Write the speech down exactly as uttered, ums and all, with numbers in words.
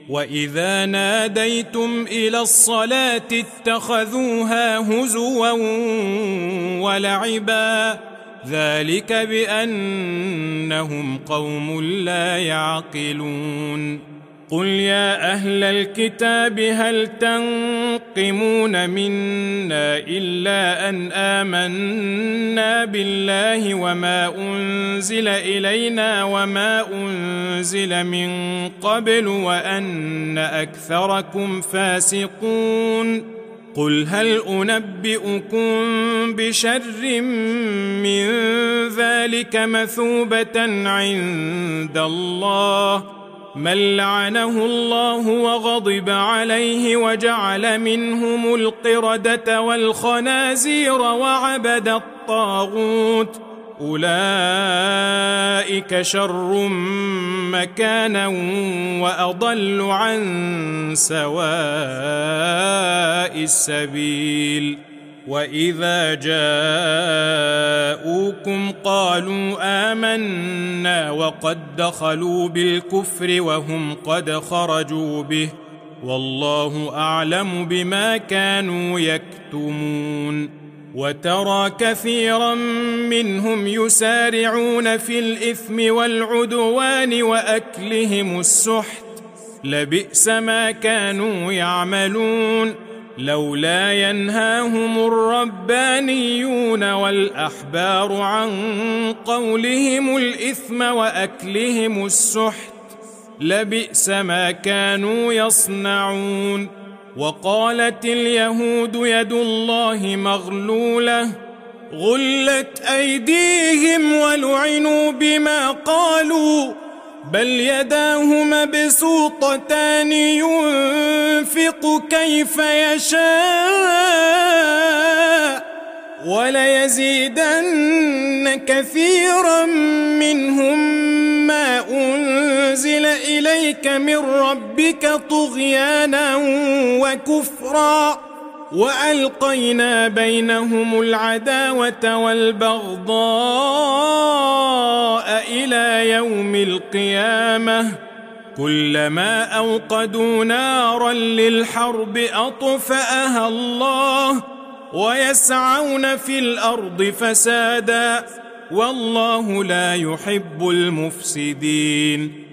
وإذا ناديتم إلى الصلاة اتخذوها هزوا ولعبا ذلك بأنهم قوم لا يعقلون. قل يا أهل الكتاب هل تنقمون منا إلا أن آمنا بالله وما أنزل إلينا وما أنزل من قبل وأن أكثركم فاسقون. قل هل أنبئكم بشر من ذلك مثوبة عند الله من لعنه الله وغضب عليه وجعل منهم القردة والخنازير وعبد الطاغوت أولئك شر مكانا وأضل عن سواء السبيل. وإذا جاءوكم قالوا آمنا وقد دخلوا بالكفر وهم قد خرجوا به والله أعلم بما كانوا يكتمون. وترى كثيرا منهم يسارعون في الإثم والعدوان وأكلهم السحت لبئس ما كانوا يعملون. لولا ينهاهم الربانيون والأحبار عن قولهم الإثم وأكلهم السحت لبئس ما كانوا يصنعون. وقالت اليهود يد الله مغلولة غلت أيديهم ولعنوا بما قالوا بل يداه مبسوطتان ينفق كيف يشاء وليزيدن كثيرا منهم ما أنزل إليك من ربك طغيانا وكفرا وألقينا بينهم العداوة والبغضاء إلى يوم القيامة كلما أوقدوا نارا للحرب أطفأها الله ويسعون في الأرض فسادا والله لا يحب المفسدين.